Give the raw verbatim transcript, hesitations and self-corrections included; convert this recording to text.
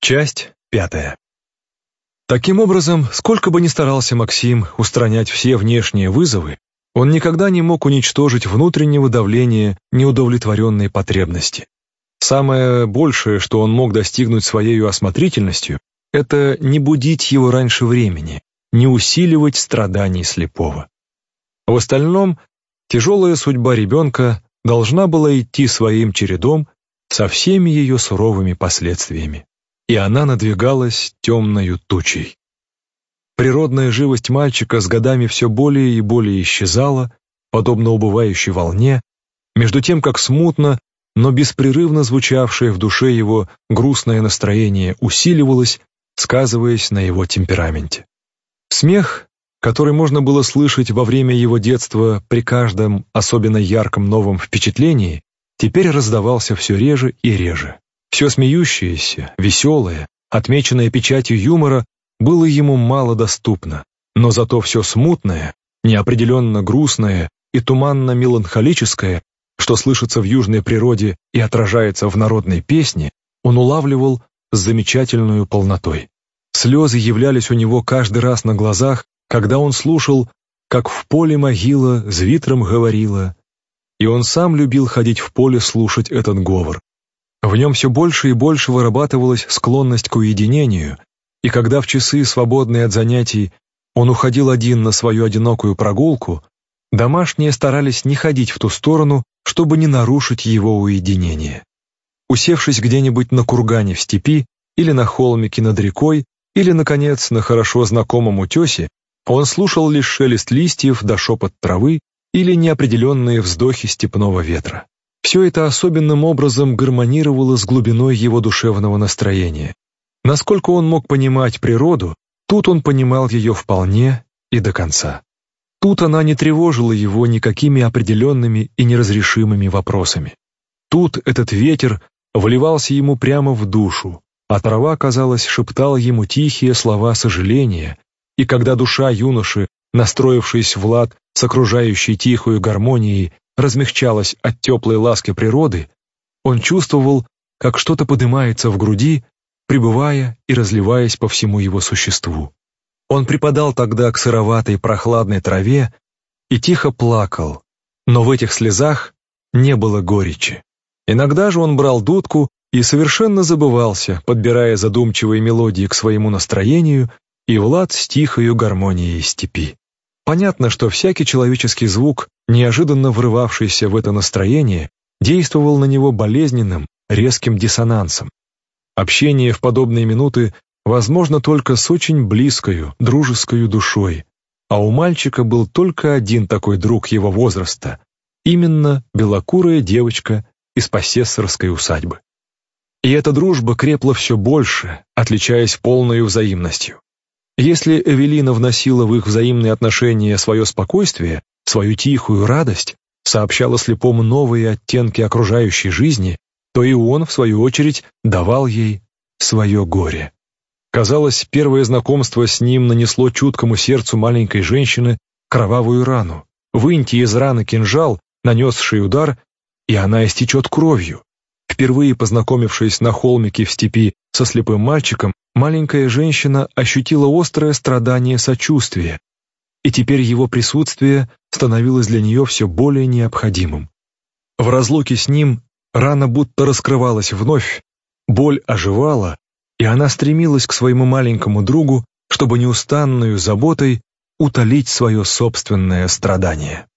Часть пятая. Таким образом, сколько бы ни старался Максим устранять все внешние вызовы, он никогда не мог уничтожить внутреннего давления неудовлетворенной потребности. Самое большее, что он мог достигнуть своей осмотрительностью, это не будить его раньше времени, не усиливать страданий слепого. В остальном, тяжелая судьба ребенка должна была идти своим чередом со всеми ее суровыми последствиями. И она надвигалась темною тучей. Природная живость мальчика с годами все более и более исчезала, подобно убывающей волне, между тем как смутно, но беспрерывно звучавшее в душе его грустное настроение усиливалось, сказываясь на его темпераменте. Смех, который можно было слышать во время его детства при каждом особенно ярком новом впечатлении, теперь раздавался все реже и реже. Все смеющееся, веселое, отмеченное печатью юмора, было ему мало доступно, но зато все смутное, неопределенно грустное и туманно-меланхолическое, что слышится в южной природе и отражается в народной песне, он улавливал с замечательной полнотой. Слезы являлись у него каждый раз на глазах, когда он слушал, как в поле могила с витром говорила, и он сам любил ходить в поле слушать этот говор. В нем все больше и больше вырабатывалась склонность к уединению, и когда в часы, свободные от занятий, он уходил один на свою одинокую прогулку, домашние старались не ходить в ту сторону, чтобы не нарушить его уединение. Усевшись где-нибудь на кургане в степи, или на холмике над рекой, или, наконец, на хорошо знакомом утесе, он слушал лишь шелест листьев да шепот травы или неопределенные вздохи степного ветра. Все это особенным образом гармонировало с глубиной его душевного настроения. Насколько он мог понимать природу, тут он понимал ее вполне и до конца. Тут она не тревожила его никакими определенными и неразрешимыми вопросами. Тут этот ветер вливался ему прямо в душу, а трава, казалось, шептала ему тихие слова сожаления, и когда душа юноши, настроившись в лад с окружающей тихою гармонией, размягчалась от теплой ласки природы, он чувствовал, как что-то поднимается в груди, пребывая и разливаясь по всему его существу. Он припадал тогда к сыроватой прохладной траве и тихо плакал, но в этих слезах не было горечи. Иногда же он брал дудку и совершенно забывался, подбирая задумчивые мелодии к своему настроению и в лад с тихою гармонией степи. Понятно, что всякий человеческий звук, неожиданно врывавшийся в это настроение, действовал на него болезненным, резким диссонансом. Общение в подобные минуты возможно только с очень близкою, дружескою душой, а у мальчика был только один такой друг его возраста, именно белокурая девочка из посессорской усадьбы. И эта дружба крепла все больше, отличаясь полною взаимностью. Если Эвелина вносила в их взаимные отношения свое спокойствие, свою тихую радость, сообщала слепому новые оттенки окружающей жизни, то и он, в свою очередь, давал ей свое горе. Казалось, первое знакомство с ним нанесло чуткому сердцу маленькой женщины кровавую рану. Выньте из раны кинжал, нанесший удар, и она истечет кровью. Впервые познакомившись на холмике в степи со слепым мальчиком, маленькая женщина ощутила острое страдание сочувствия, и теперь его присутствие становилось для нее все более необходимым. В разлуке с ним рана будто раскрывалась вновь, боль оживала, и она стремилась к своему маленькому другу, чтобы неустанную заботой утолить свое собственное страдание.